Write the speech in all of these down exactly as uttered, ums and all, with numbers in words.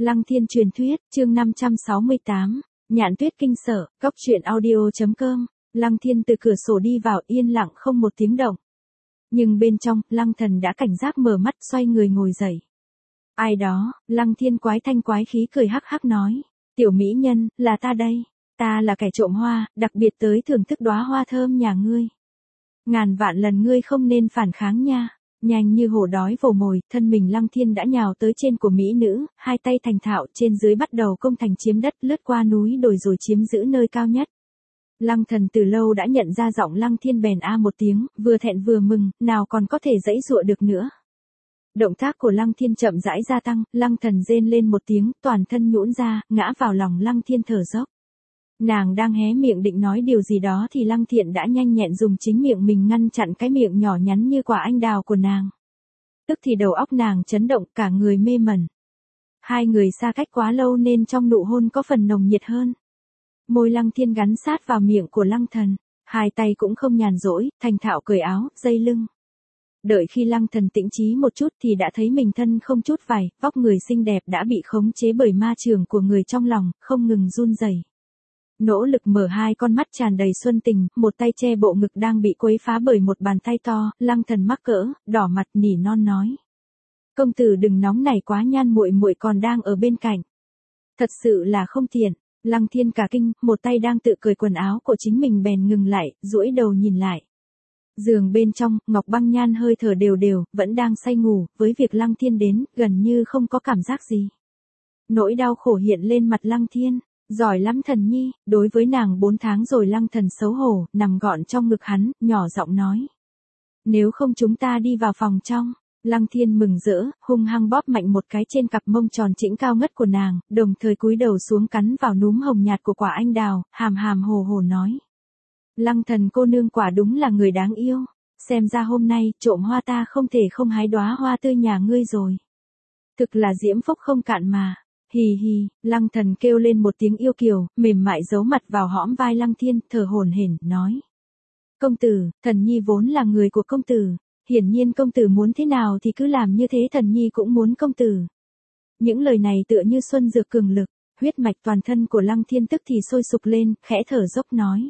Lăng Thiên truyền thuyết, chương năm trăm sáu mươi tám, Nhạn Tuyết kinh sở, góc truyện audio chấm com. Lăng Thiên từ cửa sổ đi vào yên lặng không một tiếng động. Nhưng bên trong, Lăng Thần đã cảnh giác mở mắt xoay người ngồi dậy. Ai đó, Lăng Thiên quái thanh quái khí cười hắc hắc nói. Tiểu mỹ nhân, là ta đây. Ta là kẻ trộm hoa, đặc biệt tới thưởng thức đóa hoa thơm nhà ngươi. Ngàn vạn lần ngươi không nên phản kháng nha. Nhanh như hổ đói vồ mồi, thân mình Lăng Thiên đã nhào tới trên của mỹ nữ, hai tay thành thạo trên dưới bắt đầu công thành chiếm đất, lướt qua núi đồi rồi chiếm giữ nơi cao nhất. Lăng Thần từ lâu đã nhận ra giọng Lăng Thiên bèn a một tiếng, vừa thẹn vừa mừng, nào còn có thể giãy giụa được nữa. Động tác của Lăng Thiên chậm rãi gia tăng, Lăng Thần rên lên một tiếng, toàn thân nhũn ra, ngã vào lòng Lăng Thiên thở dốc. Nàng đang hé miệng định nói điều gì đó thì Lăng Thiện đã nhanh nhẹn dùng chính miệng mình ngăn chặn cái miệng nhỏ nhắn như quả anh đào của nàng. Tức thì đầu óc nàng chấn động, cả người mê mẩn. Hai người xa cách quá lâu nên trong nụ hôn có phần nồng nhiệt hơn. Môi Lăng Thiên gắn sát vào miệng của Lăng Thần, hai tay cũng không nhàn rỗi, thành thạo cởi áo, dây lưng. Đợi khi Lăng Thần tĩnh trí một chút thì đã thấy mình thân không chút vải, vóc người xinh đẹp đã bị khống chế bởi ma trường của người trong lòng, không ngừng run rẩy. Nỗ lực mở hai con mắt tràn đầy xuân tình, một tay che bộ ngực đang bị quấy phá bởi một bàn tay to, Lăng Thần mắc cỡ, đỏ mặt nỉ non nói. Công tử đừng nóng nảy quá, nhan muội muội còn đang ở bên cạnh. Thật sự là không tiện. Lăng Thiên cả kinh, một tay đang tự cởi quần áo của chính mình bèn ngừng lại, duỗi đầu nhìn lại. Giường bên trong, Ngọc Băng Nhan hơi thở đều đều, vẫn đang say ngủ, với việc Lăng Thiên đến, gần như không có cảm giác gì. Nỗi đau khổ hiện lên mặt Lăng Thiên. Giỏi lắm Thần Nhi, đối với nàng bốn tháng rồi. Lăng Thần xấu hổ, nằm gọn trong ngực hắn, nhỏ giọng nói. Nếu không chúng ta đi vào phòng trong. Lăng Thiên mừng rỡ, hung hăng bóp mạnh một cái trên cặp mông tròn chỉnh cao ngất của nàng, đồng thời cúi đầu xuống cắn vào núm hồng nhạt của quả anh đào, hàm hàm hồ hồ nói. Lăng Thần cô nương quả đúng là người đáng yêu, xem ra hôm nay, trộm hoa ta không thể không hái đóa hoa tươi nhà ngươi rồi. Thực là diễm phúc không cạn mà. Hì hì, Lăng Thần kêu lên một tiếng yêu kiều, mềm mại giấu mặt vào hõm vai Lăng Thiên, thở hổn hển, nói. Công tử, Thần Nhi vốn là người của công tử, hiển nhiên công tử muốn thế nào thì cứ làm như thế, Thần Nhi cũng muốn công tử. Những lời này tựa như xuân dược cường lực, huyết mạch toàn thân của Lăng Thiên tức thì sôi sục lên, khẽ thở dốc nói.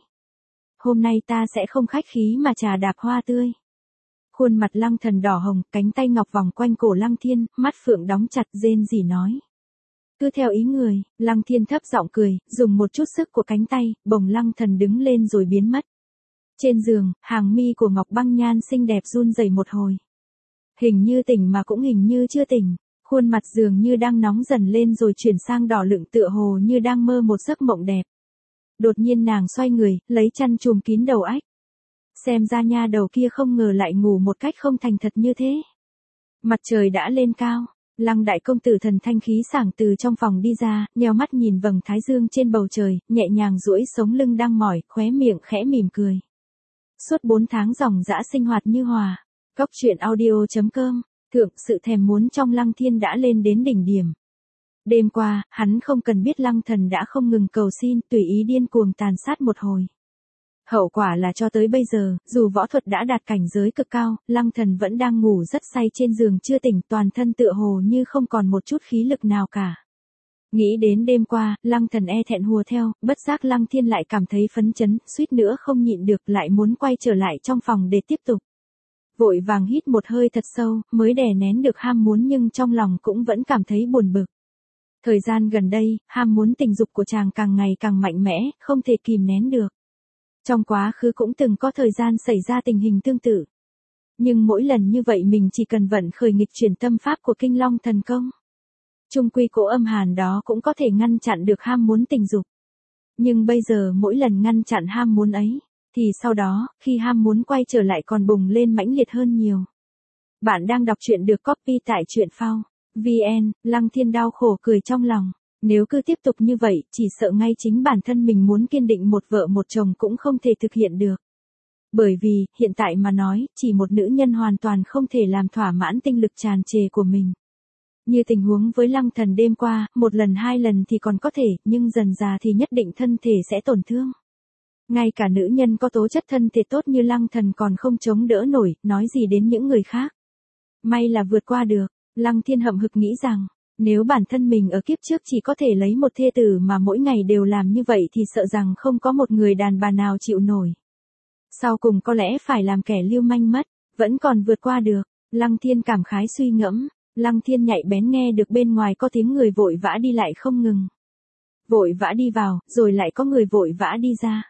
Hôm nay ta sẽ không khách khí mà trà đạp hoa tươi. Khuôn mặt Lăng Thần đỏ hồng, cánh tay ngọc vòng quanh cổ Lăng Thiên, mắt phượng đóng chặt, rên rỉ nói. Cứ theo ý người. Lăng Thiên thấp giọng cười, dùng một chút sức của cánh tay, bồng Lăng Thần đứng lên rồi biến mất. Trên giường, hàng mi của Ngọc Băng Nhan xinh đẹp run rẩy một hồi. Hình như tỉnh mà cũng hình như chưa tỉnh, khuôn mặt dường như đang nóng dần lên rồi chuyển sang đỏ lựng, tựa hồ như đang mơ một giấc mộng đẹp. Đột nhiên nàng xoay người, lấy chăn trùm kín đầu ách. Xem ra nha đầu kia không ngờ lại ngủ một cách không thành thật như thế. Mặt trời đã lên cao. Lăng đại công tử thần thanh khí sảng từ trong phòng đi ra, nheo mắt nhìn vầng thái dương trên bầu trời, nhẹ nhàng duỗi sống lưng đang mỏi, khóe miệng khẽ mỉm cười. Suốt bốn tháng ròng rã sinh hoạt như hòa. Góc truyện audio chấm com. Thượng, sự thèm muốn trong Lăng Thiên đã lên đến đỉnh điểm. Đêm qua, hắn không cần biết Lăng Thần đã không ngừng cầu xin, tùy ý điên cuồng tàn sát một hồi. Hậu quả là cho tới bây giờ, dù võ thuật đã đạt cảnh giới cực cao, Lăng Thần vẫn đang ngủ rất say trên giường chưa tỉnh, toàn thân tựa hồ như không còn một chút khí lực nào cả. Nghĩ đến đêm qua, Lăng Thần e thẹn hùa theo, bất giác Lăng Thiên lại cảm thấy phấn chấn, suýt nữa không nhịn được, lại muốn quay trở lại trong phòng để tiếp tục. Vội vàng hít một hơi thật sâu, mới đè nén được ham muốn nhưng trong lòng cũng vẫn cảm thấy buồn bực. Thời gian gần đây, ham muốn tình dục của chàng càng ngày càng mạnh mẽ, không thể kìm nén được. Trong quá khứ cũng từng có thời gian xảy ra tình hình tương tự. Nhưng mỗi lần như vậy mình chỉ cần vận khởi nghịch chuyển tâm pháp của Kinh Long thần công. Chung quy cỗ âm hàn đó cũng có thể ngăn chặn được ham muốn tình dục. Nhưng bây giờ mỗi lần ngăn chặn ham muốn ấy, thì sau đó, khi ham muốn quay trở lại còn bùng lên mãnh liệt hơn nhiều. Bạn đang đọc truyện được copy tại truyện phao chấm vn. Lăng Thiên đau khổ cười trong lòng. Nếu cứ tiếp tục như vậy, chỉ sợ ngay chính bản thân mình muốn kiên định một vợ một chồng cũng không thể thực hiện được. Bởi vì, hiện tại mà nói, chỉ một nữ nhân hoàn toàn không thể làm thỏa mãn tinh lực tràn trề của mình. Như tình huống với Lăng Thần đêm qua, một lần hai lần thì còn có thể, nhưng dần dà thì nhất định thân thể sẽ tổn thương. Ngay cả nữ nhân có tố chất thân thể tốt như Lăng Thần còn không chống đỡ nổi, nói gì đến những người khác. May là vượt qua được. Lăng Thiên hậm hực nghĩ rằng, Nếu bản thân mình ở kiếp trước chỉ có thể lấy một thê tử mà mỗi ngày đều làm như vậy thì sợ rằng không có một người đàn bà nào chịu nổi. Sau cùng có lẽ phải làm kẻ lưu manh mất, vẫn còn vượt qua được. Lăng Thiên cảm khái suy ngẫm, Lăng Thiên nhạy bén nghe được bên ngoài có tiếng người vội vã đi lại không ngừng. Vội vã đi vào, rồi lại có người vội vã đi ra.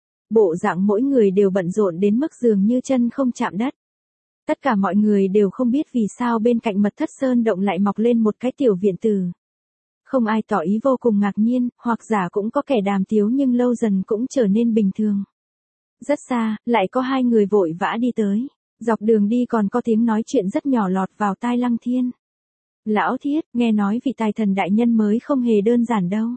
Bộ dạng mỗi người đều bận rộn đến mức dường như chân không chạm đất. Tất cả mọi người đều không biết vì sao bên cạnh mật thất sơn động lại mọc lên một cái tiểu viện tử. Không ai tỏ ý vô cùng ngạc nhiên, hoặc giả cũng có kẻ đàm tiếu nhưng lâu dần cũng trở nên bình thường. Rất xa, lại có hai người vội vã đi tới. Dọc đường đi còn có tiếng nói chuyện rất nhỏ lọt vào tai Lăng Thiên. Lão Thiết, nghe nói vị tài thần đại nhân mới không hề đơn giản đâu.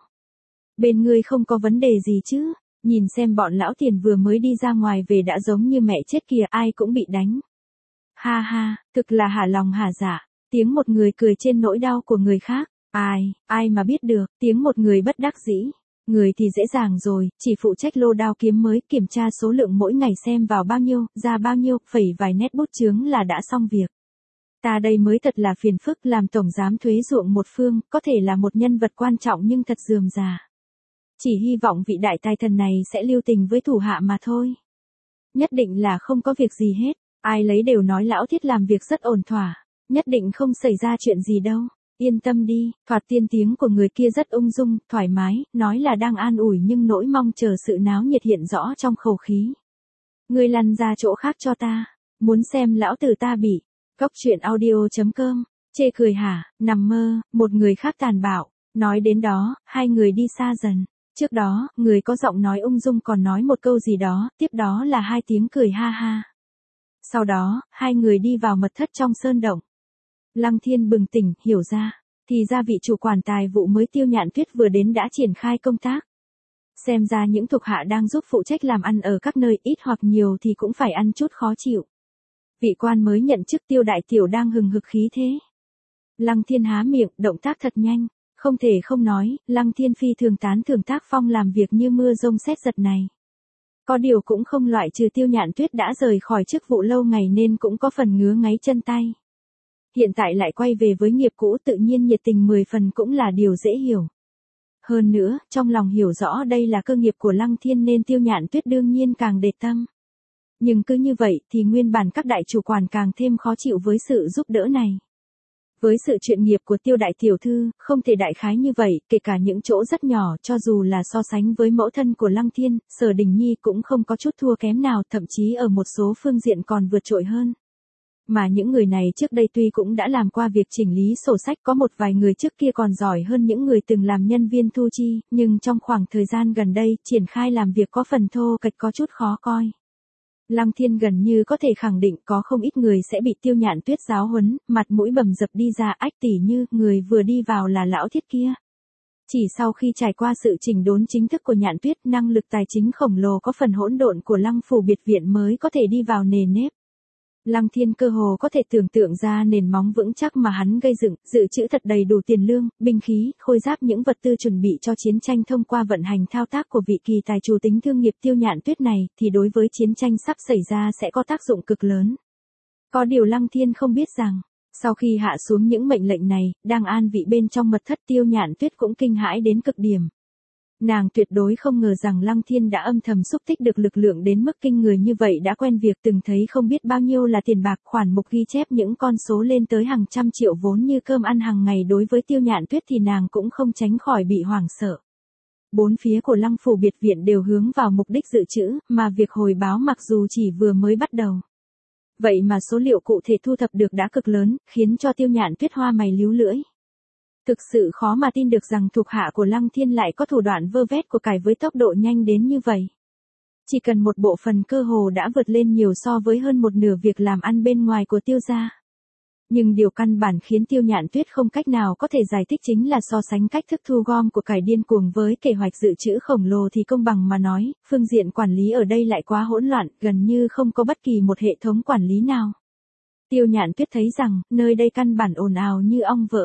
Bên ngươi không có vấn đề gì chứ, nhìn xem bọn lão tiền vừa mới đi ra ngoài về đã giống như mẹ chết kìa, ai cũng bị đánh. Ha ha, thực là hả lòng hả dạ, tiếng một người cười trên nỗi đau của người khác, ai, ai mà biết được, tiếng một người bất đắc dĩ. Người thì dễ dàng rồi, chỉ phụ trách lô đao kiếm mới kiểm tra số lượng mỗi ngày xem vào bao nhiêu, ra bao nhiêu, phẩy vài nét bút chướng là đã xong việc. Ta đây mới thật là phiền phức, làm tổng giám thuế ruộng một phương, có thể là một nhân vật quan trọng nhưng thật rườm rà. Chỉ hy vọng vị đại tài thần này sẽ lưu tình với thủ hạ mà thôi. Nhất định là không có việc gì hết, ai lấy đều nói lão Thiết làm việc rất ổn thỏa, nhất định không xảy ra chuyện gì đâu. Yên tâm đi, thoạt tiên tiếng của người kia rất ung dung, thoải mái, nói là đang an ủi nhưng nỗi mong chờ sự náo nhiệt hiện rõ trong khẩu khí. Ngươi lăn ra chỗ khác cho ta, muốn xem lão tử ta bị. Cốc truyện audio chấm com, chê cười hả, nằm mơ, một người khác tàn bạo. Nói đến đó, hai người đi xa dần. Trước đó, người có giọng nói ung dung còn nói một câu gì đó, tiếp đó là hai tiếng cười ha ha. Sau đó, hai người đi vào mật thất trong sơn động. Lăng Thiên bừng tỉnh, hiểu ra, thì ra vị chủ quản tài vụ mới Tiêu Nhạn Tuyết vừa đến đã triển khai công tác. Xem ra những thuộc hạ đang giúp phụ trách làm ăn ở các nơi ít hoặc nhiều thì cũng phải ăn chút khó chịu. Vị quan mới nhận chức Tiêu đại tiểu đang hừng hực khí thế. Lăng Thiên há miệng, động tác thật nhanh, không thể không nói, Lăng Thiên phi thường tán thưởng tác phong làm việc như mưa rông sét giật này. Có điều cũng không loại trừ Tiêu Nhạn Tuyết đã rời khỏi chức vụ lâu ngày nên cũng có phần ngứa ngáy chân tay. Hiện tại lại quay về với nghiệp cũ tự nhiên nhiệt tình mười phần cũng là điều dễ hiểu. Hơn nữa, trong lòng hiểu rõ đây là cơ nghiệp của Lăng Thiên nên Tiêu Nhạn Tuyết đương nhiên càng để tâm. Nhưng cứ như vậy thì nguyên bản các đại chủ quản càng thêm khó chịu với sự giúp đỡ này. Với sự chuyện nghiệp của Tiêu đại tiểu thư, không thể đại khái như vậy, kể cả những chỗ rất nhỏ, cho dù là so sánh với mẫu thân của Lăng Thiên, Sở Đình Nhi cũng không có chút thua kém nào, thậm chí ở một số phương diện còn vượt trội hơn. Mà những người này trước đây tuy cũng đã làm qua việc chỉnh lý sổ sách, có một vài người trước kia còn giỏi hơn những người từng làm nhân viên thu chi, nhưng trong khoảng thời gian gần đây, triển khai làm việc có phần thô kệch có chút khó coi. Lăng Thiên gần như có thể khẳng định có không ít người sẽ bị Tiêu Nhạn Tuyết giáo huấn, mặt mũi bầm dập đi ra, ách tỉ như người vừa đi vào là lão Thiết kia. Chỉ sau khi trải qua sự chỉnh đốn chính thức của Nhạn Tuyết, năng lực tài chính khổng lồ có phần hỗn độn của Lăng phủ biệt viện mới có thể đi vào nề nếp. Lăng Thiên cơ hồ có thể tưởng tượng ra nền móng vững chắc mà hắn gây dựng, dự trữ thật đầy đủ tiền lương, binh khí, khôi giáp, những vật tư chuẩn bị cho chiến tranh thông qua vận hành thao tác của vị kỳ tài chủ tính thương nghiệp Tiêu Nhạn Tuyết này, thì đối với chiến tranh sắp xảy ra sẽ có tác dụng cực lớn. Có điều Lăng Thiên không biết rằng, sau khi hạ xuống những mệnh lệnh này, đang an vị bên trong mật thất Tiêu Nhạn Tuyết cũng kinh hãi đến cực điểm. Nàng tuyệt đối không ngờ rằng Lăng Thiên đã âm thầm xúc tích được lực lượng đến mức kinh người như vậy, đã quen việc từng thấy không biết bao nhiêu là tiền bạc, khoản mục ghi chép những con số lên tới hàng trăm triệu vốn như cơm ăn hàng ngày. Đối với Tiêu Nhạn Tuyết thì nàng cũng không tránh khỏi bị hoảng sợ. Bốn phía của Lăng phủ biệt viện đều hướng vào mục đích dự trữ, mà việc hồi báo mặc dù chỉ vừa mới bắt đầu. Vậy mà số liệu cụ thể thu thập được đã cực lớn, khiến cho Tiêu Nhạn Tuyết hoa mày líu lưỡi. Thực sự khó mà tin được rằng thuộc hạ của Lăng Thiên lại có thủ đoạn vơ vét của cải với tốc độ nhanh đến như vậy. Chỉ cần một bộ phần cơ hồ đã vượt lên nhiều so với hơn một nửa việc làm ăn bên ngoài của Tiêu gia. Nhưng điều căn bản khiến Tiêu Nhạn Tuyết không cách nào có thể giải thích chính là so sánh cách thức thu gom của cải điên cuồng với kế hoạch dự trữ khổng lồ thì công bằng mà nói, phương diện quản lý ở đây lại quá hỗn loạn, gần như không có bất kỳ một hệ thống quản lý nào. Tiêu Nhạn Tuyết thấy rằng, nơi đây căn bản ồn ào như ong vỡ.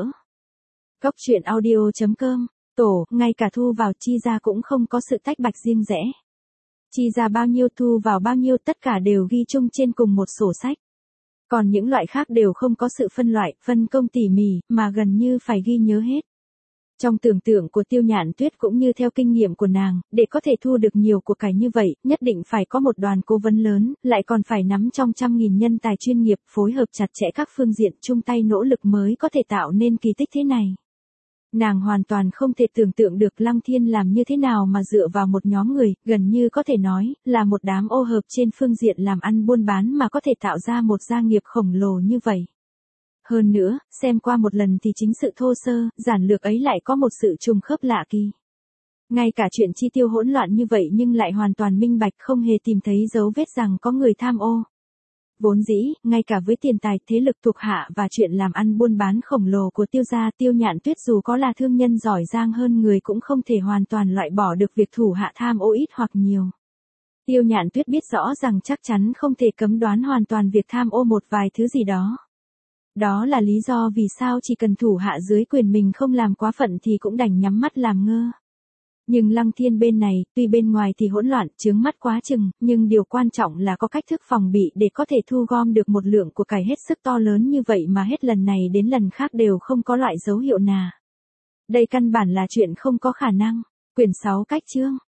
Cốc truyện audio chấm com, tổ, ngay cả thu vào chi ra cũng không có sự tách bạch riêng rẽ. Chi ra bao nhiêu thu vào bao nhiêu tất cả đều ghi chung trên cùng một sổ sách. Còn những loại khác đều không có sự phân loại, phân công tỉ mỉ, mà gần như phải ghi nhớ hết. Trong tưởng tượng của Tiêu Nhạn Tuyết cũng như theo kinh nghiệm của nàng, để có thể thu được nhiều của cải như vậy, nhất định phải có một đoàn cố vấn lớn, lại còn phải nắm trong trăm nghìn nhân tài chuyên nghiệp, phối hợp chặt chẽ các phương diện, chung tay nỗ lực mới có thể tạo nên kỳ tích thế này. Nàng hoàn toàn không thể tưởng tượng được Lăng Thiên làm như thế nào mà dựa vào một nhóm người, gần như có thể nói, là một đám ô hợp trên phương diện làm ăn buôn bán mà có thể tạo ra một gia nghiệp khổng lồ như vậy. Hơn nữa, xem qua một lần thì chính sự thô sơ, giản lược ấy lại có một sự trùng khớp lạ kỳ. Ngay cả chuyện chi tiêu hỗn loạn như vậy nhưng lại hoàn toàn minh bạch, không hề tìm thấy dấu vết rằng có người tham ô. Vốn dĩ, ngay cả với tiền tài, thế lực thuộc hạ và chuyện làm ăn buôn bán khổng lồ của Tiêu gia, Tiêu Nhạn Tuyết dù có là thương nhân giỏi giang hơn người cũng không thể hoàn toàn loại bỏ được việc thủ hạ tham ô ít hoặc nhiều. Tiêu Nhạn Tuyết biết rõ rằng chắc chắn không thể cấm đoán hoàn toàn việc tham ô một vài thứ gì đó. Đó là lý do vì sao chỉ cần thủ hạ dưới quyền mình không làm quá phận thì cũng đành nhắm mắt làm ngơ. Nhưng Lăng Thiên bên này, tuy bên ngoài thì hỗn loạn, chướng mắt quá chừng, nhưng điều quan trọng là có cách thức phòng bị để có thể thu gom được một lượng của cải hết sức to lớn như vậy mà hết lần này đến lần khác đều không có loại dấu hiệu nào. Đây căn bản là chuyện không có khả năng. Quyển sáu cách chương